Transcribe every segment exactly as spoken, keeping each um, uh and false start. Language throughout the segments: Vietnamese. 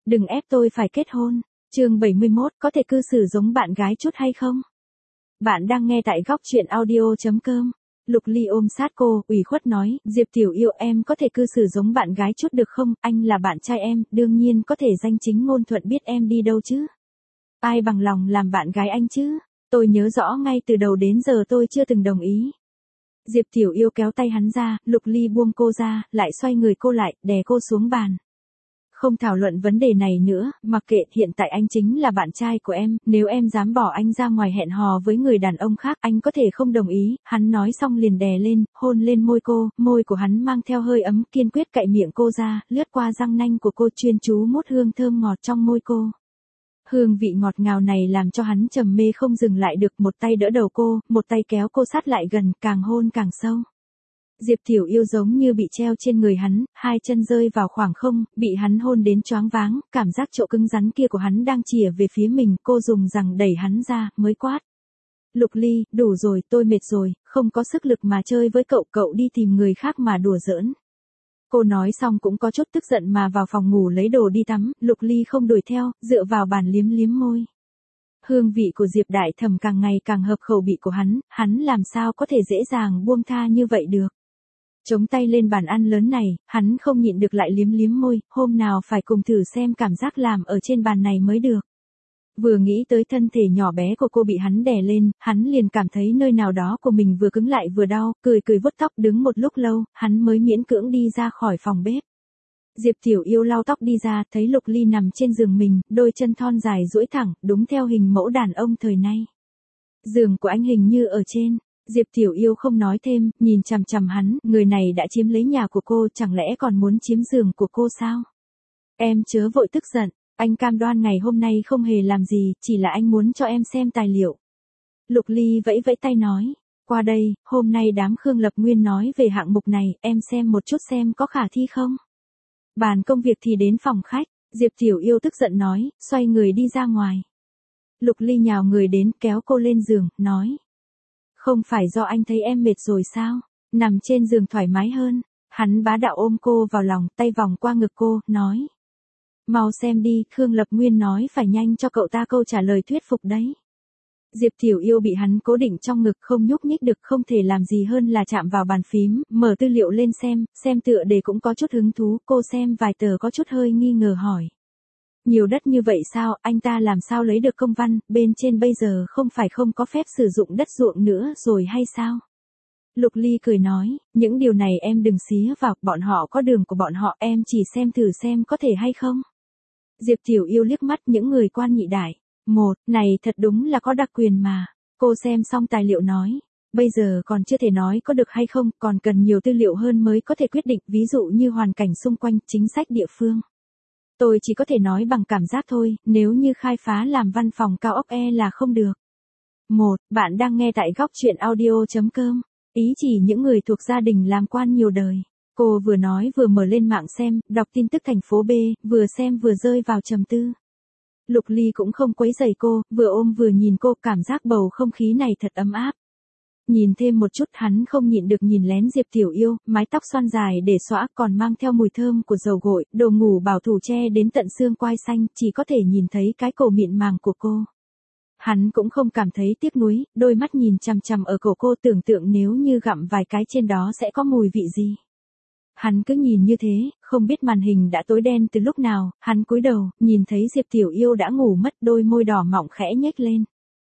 Đừng ép tôi phải kết hôn. Chương bảy mươi mốt, có thể cư xử giống bạn gái chút hay không? Bạn đang nghe tại góc truyện audio chấm com. Lục Ly ôm sát cô, ủy khuất nói, Diệp tiểu yêu, em có thể cư xử giống bạn gái chút được không? Anh là bạn trai em, đương nhiên có thể danh chính ngôn thuận biết em đi đâu chứ. Ai bằng lòng làm bạn gái anh chứ? Tôi nhớ rõ ngay từ đầu đến giờ tôi chưa từng đồng ý. Diệp tiểu yêu kéo tay hắn ra, Lục Ly buông cô ra, lại xoay người cô lại, đè cô xuống bàn. Không thảo luận vấn đề này nữa, mặc kệ, hiện tại anh chính là bạn trai của em, nếu em dám bỏ anh ra ngoài hẹn hò với người đàn ông khác, anh có thể không đồng ý. Hắn nói xong liền đè lên, hôn lên môi cô, môi của hắn mang theo hơi ấm, kiên quyết cạy miệng cô ra, lướt qua răng nanh của cô, chuyên chú mút hương thơm ngọt trong môi cô. Hương vị ngọt ngào này làm cho hắn trầm mê không dừng lại được, một tay đỡ đầu cô, một tay kéo cô sát lại gần, càng hôn càng sâu. Diệp tiểu yêu giống như bị treo trên người hắn, hai chân rơi vào khoảng không, bị hắn hôn đến choáng váng, cảm giác chỗ cứng rắn kia của hắn đang chìa về phía mình, cô dùng rằng đẩy hắn ra, mới quát. Lục Ly, đủ rồi, tôi mệt rồi, không có sức lực mà chơi với cậu, cậu đi tìm người khác mà đùa giỡn. Cô nói xong cũng có chút tức giận mà vào phòng ngủ lấy đồ đi tắm, Lục Ly không đuổi theo, dựa vào bàn liếm liếm môi. Hương vị của Diệp Đại Thẩm càng ngày càng hợp khẩu vị của hắn, hắn làm sao có thể dễ dàng buông tha như vậy được. Chống tay lên bàn ăn lớn này, hắn không nhịn được lại liếm liếm môi, hôm nào phải cùng thử xem cảm giác làm ở trên bàn này mới được. Vừa nghĩ tới thân thể nhỏ bé của cô bị hắn đè lên, hắn liền cảm thấy nơi nào đó của mình vừa cứng lại vừa đau, cười cười vuốt tóc, đứng một lúc lâu, hắn mới miễn cưỡng đi ra khỏi phòng bếp. Diệp tiểu yêu lau tóc đi ra, thấy Lục Ly nằm trên giường mình, đôi chân thon dài duỗi thẳng, đúng theo hình mẫu đàn ông thời nay. Giường của anh hình như ở trên. Diệp tiểu yêu không nói thêm, nhìn chằm chằm hắn, người này đã chiếm lấy nhà của cô, chẳng lẽ còn muốn chiếm giường của cô sao? Em chớ vội tức giận, anh cam đoan ngày hôm nay không hề làm gì, chỉ là anh muốn cho em xem tài liệu. Lục Ly vẫy vẫy tay nói, qua đây, hôm nay đám Khương Lập Nguyên nói về hạng mục này, em xem một chút xem có khả thi không? Bàn công việc thì đến phòng khách, Diệp tiểu yêu tức giận nói, xoay người đi ra ngoài. Lục Ly nhào người đến, kéo cô lên giường, nói. Không phải do anh thấy em mệt rồi sao? Nằm trên giường thoải mái hơn. Hắn bá đạo ôm cô vào lòng, tay vòng qua ngực cô, nói. Mau xem đi, Khương Lập Nguyên nói phải nhanh cho cậu ta câu trả lời thuyết phục đấy. Diệp tiểu yêu bị hắn cố định trong ngực, không nhúc nhích được, không thể làm gì hơn là chạm vào bàn phím, mở tư liệu lên xem, xem tựa đề cũng có chút hứng thú, cô xem vài tờ có chút hơi nghi ngờ hỏi. Nhiều đất như vậy sao, anh ta làm sao lấy được công văn, bên trên bây giờ không phải không có phép sử dụng đất ruộng nữa rồi hay sao? Lục Ly cười nói, những điều này em đừng xía vào, bọn họ có đường của bọn họ, em chỉ xem thử xem có thể hay không. Diệp tiểu yêu liếc mắt những người quan nhị đại. Một, này thật đúng là có đặc quyền mà. Cô xem xong tài liệu nói, bây giờ còn chưa thể nói có được hay không, còn cần nhiều tư liệu hơn mới có thể quyết định, ví dụ như hoàn cảnh xung quanh, chính sách địa phương. Tôi chỉ có thể nói bằng cảm giác thôi, nếu như khai phá làm văn phòng cao ốc e là không được. Một, bạn đang nghe tại góc truyện audio chấm com. Ý chỉ những người thuộc gia đình làm quan nhiều đời. Cô vừa nói vừa mở lên mạng xem, đọc tin tức thành phố B, vừa xem vừa rơi vào trầm tư. Lục Ly cũng không quấy rầy cô, vừa ôm vừa nhìn cô, cảm giác bầu không khí này thật ấm áp. Nhìn thêm một chút, hắn không nhịn được nhìn lén Diệp tiểu yêu, mái tóc xoăn dài để xõa, còn mang theo mùi thơm của dầu gội, đồ ngủ bảo thủ che đến tận xương quai xanh, chỉ có thể nhìn thấy cái cổ mịn màng của cô. Hắn cũng không cảm thấy tiếc nuối, đôi mắt nhìn chằm chằm ở cổ cô, tưởng tượng nếu như gặm vài cái trên đó sẽ có mùi vị gì. Hắn cứ nhìn như thế, không biết màn hình đã tối đen từ lúc nào, hắn cúi đầu, nhìn thấy Diệp tiểu yêu đã ngủ mất, đôi môi đỏ mọng khẽ nhếch lên.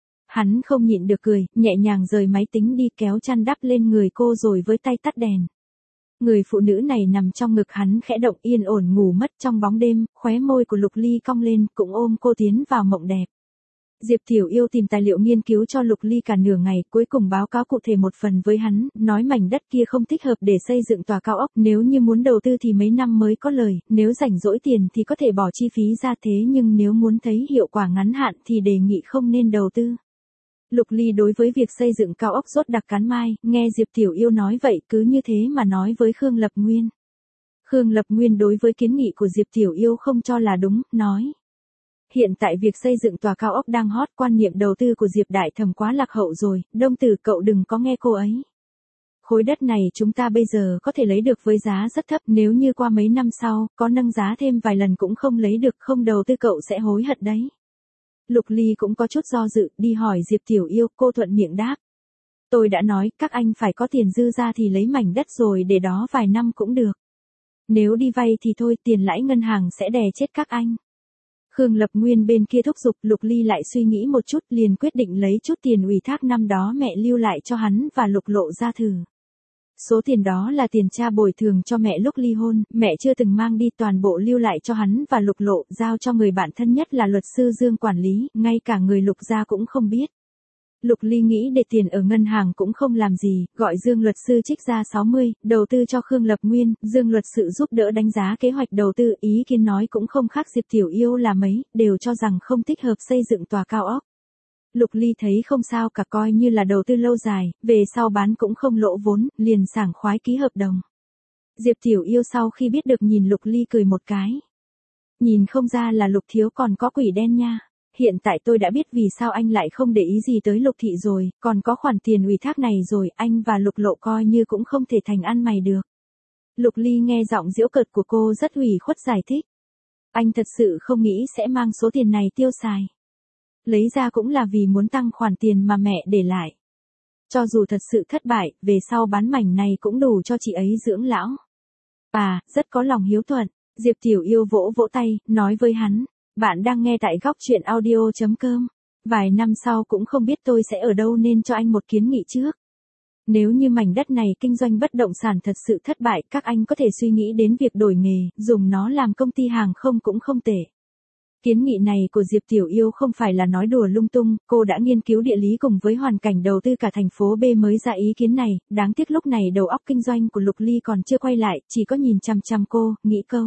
Hắn không nhịn được cười, nhẹ nhàng rời máy tính đi, kéo chăn đắp lên người cô rồi với tay tắt đèn. Người phụ nữ này nằm trong ngực hắn khẽ động, yên ổn ngủ mất trong bóng đêm, khóe môi của Lục Ly cong lên, cũng ôm cô tiến vào mộng đẹp. Diệp tiểu yêu tìm tài liệu nghiên cứu cho Lục Ly cả nửa ngày, cuối cùng báo cáo cụ thể một phần với hắn, nói mảnh đất kia không thích hợp để xây dựng tòa cao ốc, nếu như muốn đầu tư thì mấy năm mới có lời, nếu rảnh rỗi tiền thì có thể bỏ chi phí ra, thế nhưng nếu muốn thấy hiệu quả ngắn hạn thì đề nghị không nên đầu tư. Lục Ly đối với việc xây dựng cao ốc rốt đặc cắn mai, nghe Diệp tiểu yêu nói vậy cứ như thế mà nói với Khương Lập Nguyên. Khương Lập Nguyên đối với kiến nghị của Diệp tiểu yêu không cho là đúng, nói. Hiện tại việc xây dựng tòa cao ốc đang hot, quan niệm đầu tư của Diệp Đại Thẩm quá lạc hậu rồi, Đông Tử cậu đừng có nghe cô ấy. khối đất này chúng ta bây giờ có thể lấy được với giá rất thấp, nếu như qua mấy năm sau, có nâng giá thêm vài lần cũng không lấy được, không đầu tư cậu sẽ hối hận đấy. Lục Ly cũng có chút do dự, đi hỏi Diệp Tiểu Yêu, cô thuận miệng đáp. Tôi đã nói, các anh phải có tiền dư ra thì lấy mảnh đất rồi để đó vài năm cũng được. Nếu đi vay thì thôi, tiền lãi ngân hàng sẽ đè chết các anh. Khương Lập Nguyên bên kia thúc giục, Lục Ly lại suy nghĩ một chút, liền quyết định lấy chút tiền ủy thác năm đó mẹ lưu lại cho hắn và Lục Lộ ra thử. Số tiền đó là tiền cha bồi thường cho mẹ lúc ly hôn, mẹ chưa từng mang đi, toàn bộ lưu lại cho hắn và Lục Lộ, giao cho người bạn thân nhất là luật sư Dương quản lý, ngay cả người Lục gia cũng không biết. Lục Ly nghĩ để tiền ở ngân hàng cũng không làm gì, gọi Dương luật sư trích ra sáu mươi, đầu tư cho Khương Lập Nguyên, Dương luật sự giúp đỡ đánh giá kế hoạch đầu tư, ý kiến nói cũng không khác Diệp Tiểu Yêu là mấy, đều cho rằng không thích hợp xây dựng tòa cao ốc. Lục Ly thấy không sao cả, coi như là đầu tư lâu dài, về sau bán cũng không lỗ vốn, liền sảng khoái ký hợp đồng. Diệp Tiểu Yêu sau khi biết được nhìn Lục Ly cười một cái. Nhìn không ra là Lục thiếu còn có quỷ đen nha. Hiện tại tôi đã biết vì sao anh lại không để ý gì tới Lục thị rồi, còn có khoản tiền ủy thác này rồi, anh và Lục Lộ coi như cũng không thể thành ăn mày được. Lục Ly nghe giọng giễu cợt của cô rất ủy khuất giải thích. Anh thật sự không nghĩ sẽ mang số tiền này tiêu xài. Lấy ra cũng là vì muốn tăng khoản tiền mà mẹ để lại. Cho dù thật sự thất bại, về sau bán mảnh này cũng đủ cho chị ấy dưỡng lão. À, rất có lòng hiếu thuận. Diệp Tiểu Yêu vỗ vỗ tay, nói với hắn. Bạn đang nghe tại góc truyện audio chấm com. Vài năm sau cũng không biết tôi sẽ ở đâu nên cho anh một kiến nghị trước. Nếu như mảnh đất này kinh doanh bất động sản thật sự thất bại, các anh có thể suy nghĩ đến việc đổi nghề, dùng nó làm công ty hàng không cũng không tệ. Kiến nghị này của Diệp Tiểu Yêu không phải là nói đùa lung tung, cô đã nghiên cứu địa lý cùng với hoàn cảnh đầu tư cả thành phố B mới ra ý kiến này, đáng tiếc lúc này đầu óc kinh doanh của Lục Ly còn chưa quay lại, chỉ có nhìn chằm chằm cô, nghĩ câu.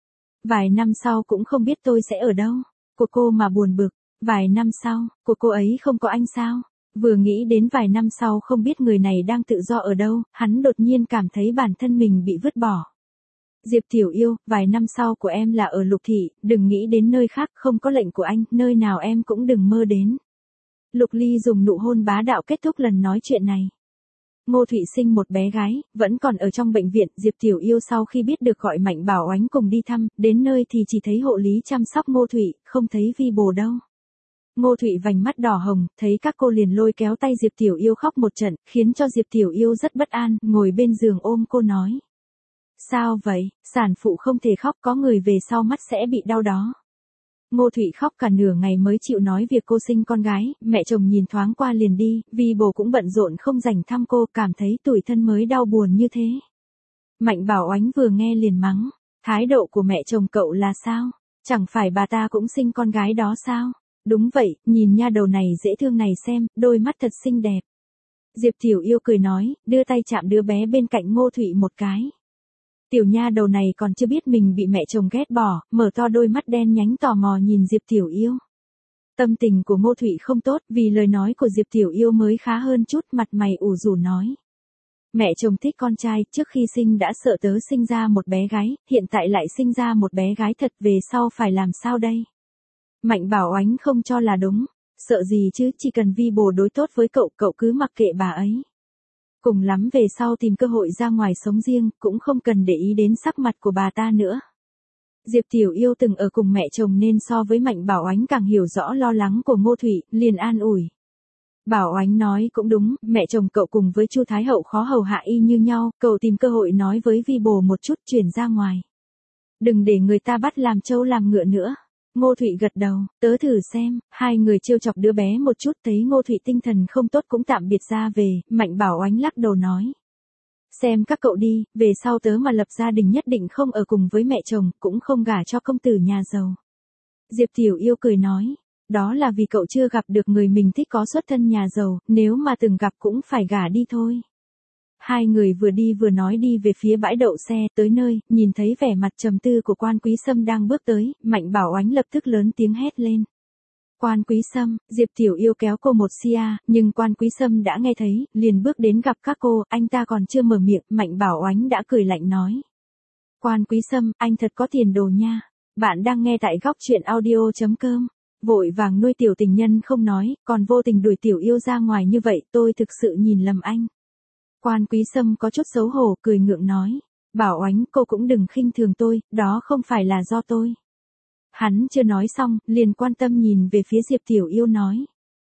Vài năm sau cũng không biết tôi sẽ ở đâu, của cô mà buồn bực, vài năm sau, của cô ấy không có anh sao? Vừa nghĩ đến vài năm sau không biết người này đang tự do ở đâu, hắn đột nhiên cảm thấy bản thân mình bị vứt bỏ. Diệp Tiểu Yêu, vài năm sau của em là ở Lục thị, đừng nghĩ đến nơi khác, không có lệnh của anh, nơi nào em cũng đừng mơ đến. Lục Ly dùng nụ hôn bá đạo kết thúc lần nói chuyện này. Ngô Thụy sinh một bé gái, vẫn còn ở trong bệnh viện, Diệp Tiểu Yêu sau khi biết được gọi Mạnh Bảo Oánh cùng đi thăm, đến nơi thì chỉ thấy hộ lý chăm sóc Ngô Thụy, không thấy vi bồ đâu. Ngô Thụy vành mắt đỏ hồng, thấy các cô liền lôi kéo tay Diệp Tiểu Yêu khóc một trận, khiến cho Diệp Tiểu Yêu rất bất an, ngồi bên giường ôm cô nói. Sao vậy, sản phụ không thể khóc, có người về sau mắt sẽ bị đau đó. Ngô Thụy khóc cả nửa ngày mới chịu nói việc cô sinh con gái, mẹ chồng nhìn thoáng qua liền đi, vì bồ cũng bận rộn không rảnh thăm cô, cảm thấy tủi thân mới đau buồn như thế. Mạnh Bảo Oánh vừa nghe liền mắng, thái độ của mẹ chồng cậu là sao? Chẳng phải bà ta cũng sinh con gái đó sao? Đúng vậy, nhìn nha đầu này dễ thương này xem, đôi mắt thật xinh đẹp. Diệp Tiểu Yêu cười nói, đưa tay chạm đứa bé bên cạnh Ngô Thụy một cái. Tiểu nha đầu này còn chưa biết mình bị mẹ chồng ghét bỏ, mở to đôi mắt đen nhánh tò mò nhìn Diệp Tiểu Yêu. Tâm tình của Ngô Thụy không tốt, vì lời nói của Diệp Tiểu Yêu mới khá hơn chút, mặt mày ủ rũ nói. Mẹ chồng thích con trai, trước khi sinh đã sợ tớ sinh ra một bé gái, hiện tại lại sinh ra một bé gái thật, về sau phải làm sao đây? Mạnh Bảo Oánh không cho là đúng, sợ gì chứ, chỉ cần vi bồ đối tốt với cậu, cậu cứ mặc kệ bà ấy. Cùng lắm về sau tìm cơ hội ra ngoài sống riêng, cũng không cần để ý đến sắc mặt của bà ta nữa. Diệp Tiểu Yêu từng ở cùng mẹ chồng nên so với Mạnh Bảo Oánh càng hiểu rõ lo lắng của Ngô Thụy, liền an ủi. Bảo Oánh nói cũng đúng, mẹ chồng cậu cùng với Chu Thái Hậu khó hầu hạ y như nhau, cậu tìm cơ hội nói với vi bồ một chút chuyển ra ngoài. Đừng để người ta bắt làm trâu làm ngựa nữa. Ngô Thụy gật đầu, tớ thử xem, hai người trêu chọc đứa bé một chút, thấy Ngô Thụy tinh thần không tốt cũng tạm biệt ra về, Mạnh Bảo Oánh lắc đầu nói. Xem các cậu đi, về sau tớ mà lập gia đình nhất định không ở cùng với mẹ chồng, cũng không gả cho công tử nhà giàu. Diệp Tiểu Yêu cười nói, đó là vì cậu chưa gặp được người mình thích có xuất thân nhà giàu, nếu mà từng gặp cũng phải gả đi thôi. Hai người vừa đi vừa nói đi về phía bãi đậu xe, tới nơi, nhìn thấy vẻ mặt trầm tư của Quan Quý Sâm đang bước tới, Mạnh Bảo Oánh lập tức lớn tiếng hét lên. Quan Quý Sâm, Diệp Tiểu Yêu kéo cô một xia, nhưng Quan Quý Sâm đã nghe thấy, liền bước đến gặp các cô, anh ta còn chưa mở miệng, Mạnh Bảo Oánh đã cười lạnh nói. Quan Quý Sâm, anh thật có tiền đồ nha. Bạn đang nghe tại góc truyện audio chấm com. Vội vàng nuôi tiểu tình nhân không nói, còn vô tình đuổi Tiểu Yêu ra ngoài như vậy, tôi thực sự nhìn lầm anh. Quan Quý Sâm có chút xấu hổ cười ngượng nói. Bảo Oánh cô cũng đừng khinh thường tôi, đó không phải là do tôi. Hắn chưa nói xong, liền quan tâm nhìn về phía Diệp Tiểu Yêu nói.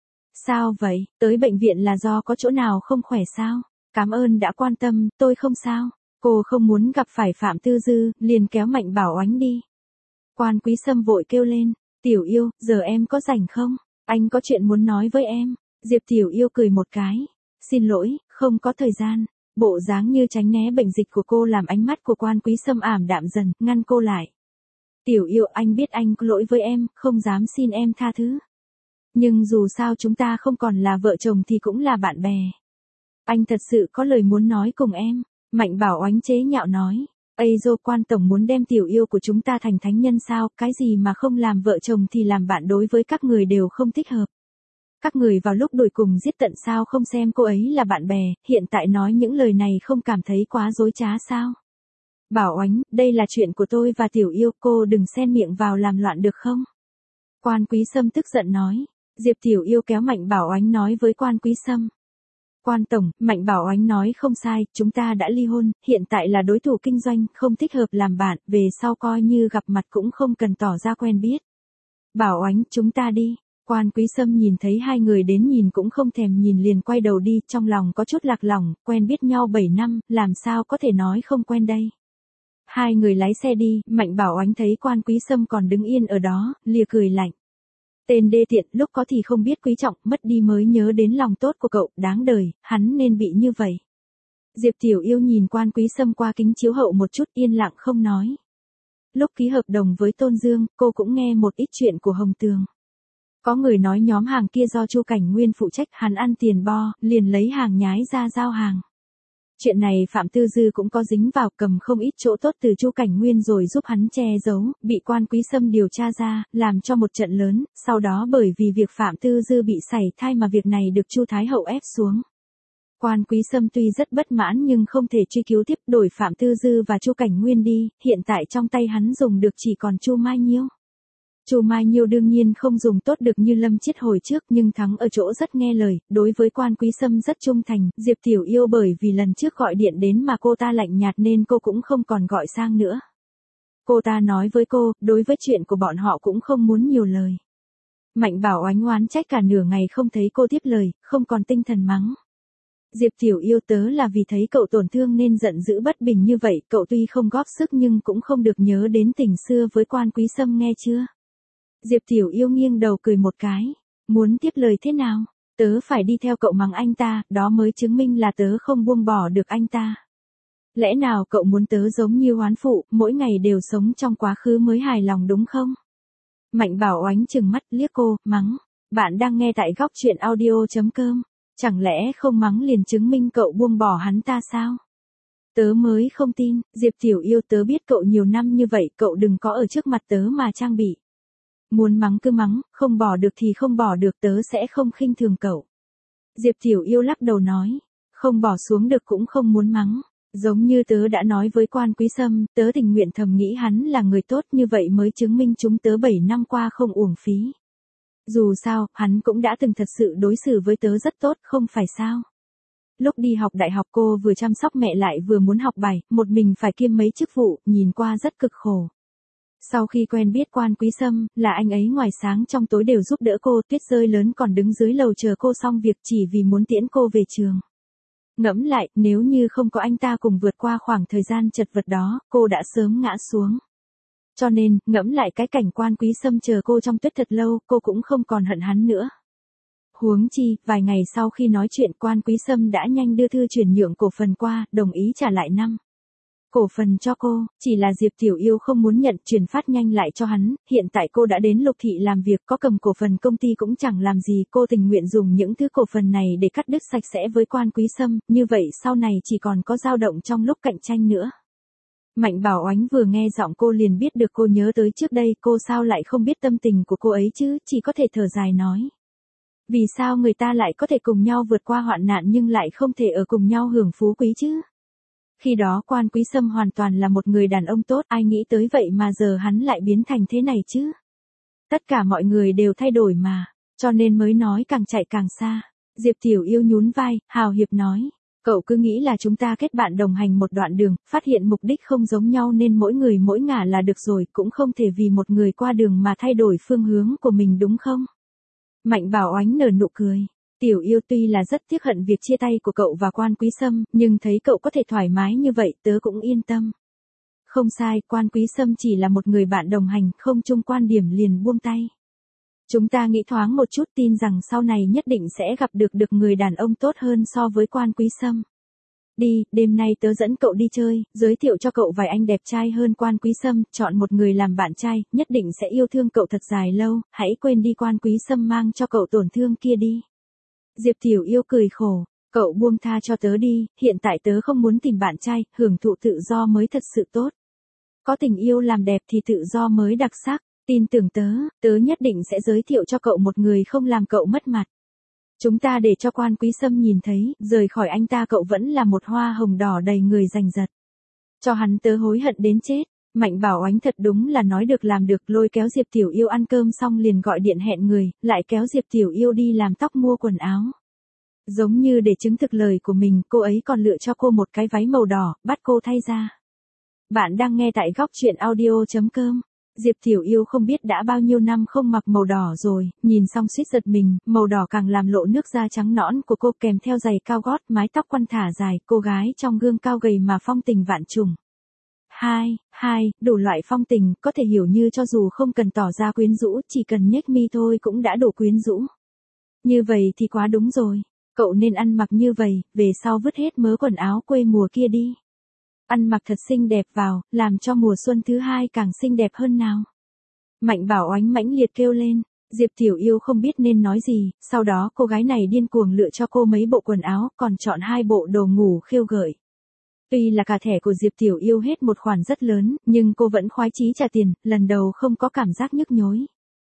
Sao vậy, tới bệnh viện là do có chỗ nào không khỏe sao? Cảm ơn đã quan tâm, tôi không sao. Cô không muốn gặp phải Phạm Tư Dư, liền kéo Mạnh Bảo Oánh đi. Quan Quý Sâm vội kêu lên. Tiểu Yêu, giờ em có rảnh không? Anh có chuyện muốn nói với em. Diệp Tiểu Yêu cười một cái. Xin lỗi, không có thời gian. Bộ dáng như tránh né bệnh dịch của cô làm ánh mắt của Quan Quý Sâm ảm đạm dần, ngăn cô lại. Tiểu Yêu, anh biết anh có lỗi với em, không dám xin em tha thứ. Nhưng dù sao chúng ta không còn là vợ chồng thì cũng là bạn bè. Anh thật sự có lời muốn nói cùng em. Mạnh Bảo Oánh chế nhạo nói. Ây dô, Quan tổng muốn đem Tiểu Yêu của chúng ta thành thánh nhân sao, cái gì mà không làm vợ chồng thì làm bạn, đối với các người đều không thích hợp. Các người vào lúc đuổi cùng giết tận sao không xem cô ấy là bạn bè, hiện tại nói những lời này không cảm thấy quá dối trá sao? Bảo Oánh, đây là chuyện của tôi và Tiểu Yêu, cô đừng xen miệng vào làm loạn được không? Quan Quý Sâm tức giận nói. Diệp Tiểu Yêu kéo Mạnh Bảo Oánh nói với Quan Quý Sâm. Quan tổng, Mạnh Bảo Oánh nói không sai, chúng ta đã ly hôn, hiện tại là đối thủ kinh doanh, không thích hợp làm bạn, về sau coi như gặp mặt cũng không cần tỏ ra quen biết. Bảo Oánh, chúng ta đi. Quan Quý Sâm nhìn thấy hai người đến nhìn cũng không thèm nhìn liền quay đầu đi, trong lòng có chút lạc lòng, quen biết nhau bảy năm, làm sao có thể nói không quen đây. Hai người lái xe đi, Mạnh Bảo Oánh thấy Quan Quý Sâm còn đứng yên ở đó, lìa cười lạnh. Tên đê tiện, lúc có thì không biết quý trọng, mất đi mới nhớ đến lòng tốt của cậu, đáng đời, hắn nên bị như vậy. Diệp Tiểu Yêu nhìn Quan Quý Sâm qua kính chiếu hậu một chút, yên lặng không nói. Lúc ký hợp đồng với Tôn Dương, cô cũng nghe một ít chuyện của Hồng Tường. Có người nói nhóm hàng kia do Chu Cảnh Nguyên phụ trách, hắn ăn tiền bo, liền lấy hàng nhái ra giao hàng. Chuyện này Phạm Tư Dư cũng có dính vào, cầm không ít chỗ tốt từ Chu Cảnh Nguyên rồi giúp hắn che giấu, bị Quan Quý Sâm điều tra ra, làm cho một trận lớn, sau đó bởi vì việc Phạm Tư Dư bị sảy thai mà việc này được Chu Thái Hậu ép xuống. Quan Quý Sâm tuy rất bất mãn nhưng không thể truy cứu tiếp, đổi Phạm Tư Dư và Chu Cảnh Nguyên đi, hiện tại trong tay hắn dùng được chỉ còn Chu Mai Nhiêu. Chu Mai Nhiêu đương nhiên không dùng tốt được như Lâm Chiết hồi trước, nhưng thắng ở chỗ rất nghe lời, đối với Quan Quý Sâm rất trung thành. Diệp Tiểu Yêu bởi vì lần trước gọi điện đến mà cô ta lạnh nhạt nên cô cũng không còn gọi sang nữa. Cô ta nói với cô, đối với chuyện của bọn họ cũng không muốn nhiều lời. Mạnh Bảo Oánh oán trách cả nửa ngày không thấy cô tiếp lời, không còn tinh thần mắng. Diệp Tiểu Yêu, tớ là vì thấy cậu tổn thương nên giận dữ bất bình như vậy, cậu tuy không góp sức nhưng cũng không được nhớ đến tình xưa với Quan Quý Sâm, nghe chưa? Diệp Tiểu Yêu nghiêng đầu cười một cái. Muốn tiếp lời thế nào? Tớ phải đi theo cậu mắng anh ta, đó mới chứng minh là tớ không buông bỏ được anh ta. Lẽ nào cậu muốn tớ giống như oán phụ, mỗi ngày đều sống trong quá khứ mới hài lòng đúng không? Mạnh Bảo Oánh trừng mắt liếc cô, mắng. Bạn đang nghe tại góc truyện audio chấm com. Chẳng lẽ không mắng liền chứng minh cậu buông bỏ hắn ta sao? Tớ mới không tin, Diệp Tiểu Yêu, tớ biết cậu nhiều năm như vậy, cậu đừng có ở trước mặt tớ mà trang bị. Muốn mắng cứ mắng, không bỏ được thì không bỏ được, tớ sẽ không khinh thường cậu. Diệp Tiểu Yêu lắc đầu nói, không bỏ xuống được cũng không muốn mắng. Giống như tớ đã nói với Quan Quý Sâm, tớ tình nguyện thầm nghĩ hắn là người tốt, như vậy mới chứng minh chúng tớ bảy năm qua không uổng phí. Dù sao, hắn cũng đã từng thật sự đối xử với tớ rất tốt, không phải sao? Lúc đi học đại học cô vừa chăm sóc mẹ lại vừa muốn học bài, một mình phải kiêm mấy chức vụ, nhìn qua rất cực khổ. Sau khi quen biết Quan Quý Sâm, là anh ấy ngoài sáng trong tối đều giúp đỡ cô, tuyết rơi lớn còn đứng dưới lầu chờ cô xong việc chỉ vì muốn tiễn cô về trường. Ngẫm lại, nếu như không có anh ta cùng vượt qua khoảng thời gian chật vật đó, cô đã sớm ngã xuống. Cho nên, ngẫm lại cái cảnh Quan Quý Sâm chờ cô trong tuyết thật lâu, cô cũng không còn hận hắn nữa. Huống chi, vài ngày sau khi nói chuyện Quan Quý Sâm đã nhanh đưa thư chuyển nhượng cổ phần qua, đồng ý trả lại năm cổ phần cho cô, chỉ là Diệp Tiểu Yêu không muốn nhận, chuyển phát nhanh lại cho hắn, hiện tại cô đã đến Lục Thị làm việc, có cầm cổ phần công ty cũng chẳng làm gì, cô tình nguyện dùng những thứ cổ phần này để cắt đứt sạch sẽ với Quan Quý Sâm, như vậy sau này chỉ còn có dao động trong lúc cạnh tranh nữa. Mạnh Bảo Oánh vừa nghe giọng cô liền biết được cô nhớ tới trước đây, cô sao lại không biết tâm tình của cô ấy chứ, chỉ có thể thở dài nói. Vì sao người ta lại có thể cùng nhau vượt qua hoạn nạn nhưng lại không thể ở cùng nhau hưởng phú quý chứ? Khi đó Quan Quý Sâm hoàn toàn là một người đàn ông tốt, ai nghĩ tới vậy mà giờ hắn lại biến thành thế này chứ? Tất cả mọi người đều thay đổi mà, cho nên mới nói càng chạy càng xa. Diệp Tiểu Yêu nhún vai, hào hiệp nói. Cậu cứ nghĩ là chúng ta kết bạn đồng hành một đoạn đường, phát hiện mục đích không giống nhau nên mỗi người mỗi ngả là được rồi, cũng không thể vì một người qua đường mà thay đổi phương hướng của mình đúng không? Mạnh Bảo Oánh nở nụ cười. Tiểu Yêu tuy là rất tiếc hận việc chia tay của cậu và Quan Quý Sâm, nhưng thấy cậu có thể thoải mái như vậy tớ cũng yên tâm. Không sai, Quan Quý Sâm chỉ là một người bạn đồng hành, không chung quan điểm liền buông tay. Chúng ta nghĩ thoáng một chút, tin rằng sau này nhất định sẽ gặp được được người đàn ông tốt hơn so với Quan Quý Sâm. Đi, đêm nay tớ dẫn cậu đi chơi, giới thiệu cho cậu vài anh đẹp trai hơn Quan Quý Sâm, chọn một người làm bạn trai, nhất định sẽ yêu thương cậu thật dài lâu, hãy quên đi Quan Quý Sâm mang cho cậu tổn thương kia đi. Diệp Tiểu Yêu cười khổ, cậu buông tha cho tớ đi, hiện tại tớ không muốn tìm bạn trai, hưởng thụ tự do mới thật sự tốt. Có tình yêu làm đẹp thì tự do mới đặc sắc, tin tưởng tớ, tớ nhất định sẽ giới thiệu cho cậu một người không làm cậu mất mặt. Chúng ta để cho Quan Quý Sâm nhìn thấy, rời khỏi anh ta cậu vẫn là một hoa hồng đỏ đầy người giành giật. Cho hắn tớ hối hận đến chết. Mạnh Bảo Oánh thật đúng là nói được làm được, lôi kéo Diệp Tiểu Yêu ăn cơm xong liền gọi điện hẹn người, lại kéo Diệp Tiểu Yêu đi làm tóc mua quần áo. Giống như để chứng thực lời của mình, cô ấy còn lựa cho cô một cái váy màu đỏ, bắt cô thay ra. Bạn đang nghe tại góc truyện audio chấm com. Diệp Tiểu Yêu không biết đã bao nhiêu năm không mặc màu đỏ rồi, nhìn xong suýt giật mình, màu đỏ càng làm lộ nước da trắng nõn của cô kèm theo giày cao gót, mái tóc quăn thả dài, cô gái trong gương cao gầy mà phong tình vạn trùng. Hai, hai, đủ loại phong tình, có thể hiểu như cho dù không cần tỏ ra quyến rũ, chỉ cần nhếch mi thôi cũng đã đủ quyến rũ. Như vậy thì quá đúng rồi, cậu nên ăn mặc như vậy, về sau vứt hết mớ quần áo quê mùa kia đi. Ăn mặc thật xinh đẹp vào, làm cho mùa xuân thứ hai càng xinh đẹp hơn nào. Mạnh Bảo Oánh mãnh liệt kêu lên, Diệp Tiểu Yêu không biết nên nói gì, sau đó cô gái này điên cuồng lựa cho cô mấy bộ quần áo, còn chọn hai bộ đồ ngủ khiêu gợi. Tuy là cả thẻ của Diệp Tiểu Yêu hết một khoản rất lớn, nhưng cô vẫn khoái chí trả tiền, lần đầu không có cảm giác nhức nhối.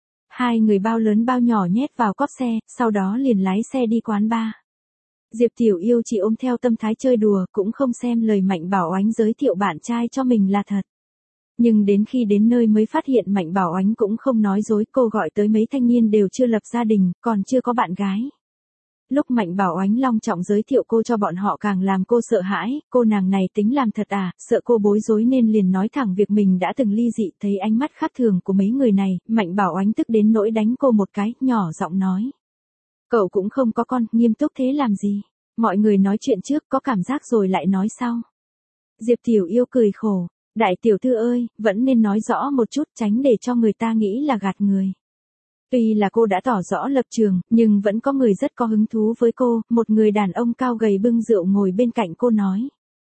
Hai người bao lớn bao nhỏ nhét vào cốp xe, sau đó liền lái xe đi quán bar. Diệp Tiểu Yêu chỉ ôm theo tâm thái chơi đùa, cũng không xem lời Mạnh Bảo Oánh giới thiệu bạn trai cho mình là thật. Nhưng đến khi đến nơi mới phát hiện Mạnh Bảo Oánh cũng không nói dối, cô gọi tới mấy thanh niên đều chưa lập gia đình, còn chưa có bạn gái. Lúc Mạnh Bảo Oánh long trọng giới thiệu cô cho bọn họ càng làm cô sợ hãi, cô nàng này tính làm thật à, sợ cô bối rối nên liền nói thẳng việc mình đã từng ly dị. Thấy ánh mắt khác thường của mấy người này, Mạnh Bảo Oánh tức đến nỗi đánh cô một cái, nhỏ giọng nói. Cậu cũng không có con, nghiêm túc thế làm gì? Mọi người nói chuyện trước có cảm giác rồi lại nói sau. Diệp Tiểu Yêu cười khổ, đại tiểu thư ơi, vẫn nên nói rõ một chút tránh để cho người ta nghĩ là gạt người. Tuy là cô đã tỏ rõ lập trường, nhưng vẫn có người rất có hứng thú với cô, một người đàn ông cao gầy bưng rượu ngồi bên cạnh cô nói.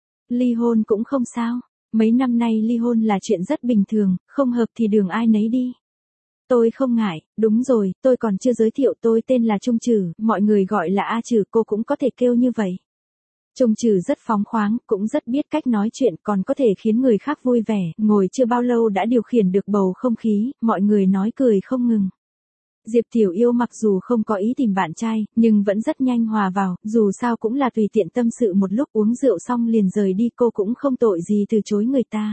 Ly hôn cũng không sao, mấy năm nay ly hôn là chuyện rất bình thường, không hợp thì đường ai nấy đi. Tôi không ngại, đúng rồi, tôi còn chưa giới thiệu, tôi tên là Trung Trử, mọi người gọi là A Trử, cô cũng có thể kêu như vậy. Trung Trử rất phóng khoáng, cũng rất biết cách nói chuyện, còn có thể khiến người khác vui vẻ, ngồi chưa bao lâu đã điều khiển được bầu không khí, mọi người nói cười không ngừng. Diệp Tiểu Yêu mặc dù không có ý tìm bạn trai, nhưng vẫn rất nhanh hòa vào, dù sao cũng là tùy tiện tâm sự một lúc, uống rượu xong liền rời đi, cô cũng không tội gì từ chối người ta.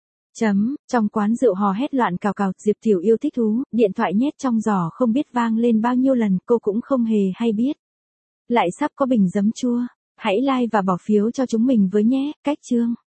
Chấm, trong quán rượu hò hét loạn cào cào, Diệp Tiểu Yêu thích thú, điện thoại nhét trong giỏ không biết vang lên bao nhiêu lần, cô cũng không hề hay biết. Lại sắp có bình giấm chua, hãy like và bỏ phiếu cho chúng mình với nhé, cách chương.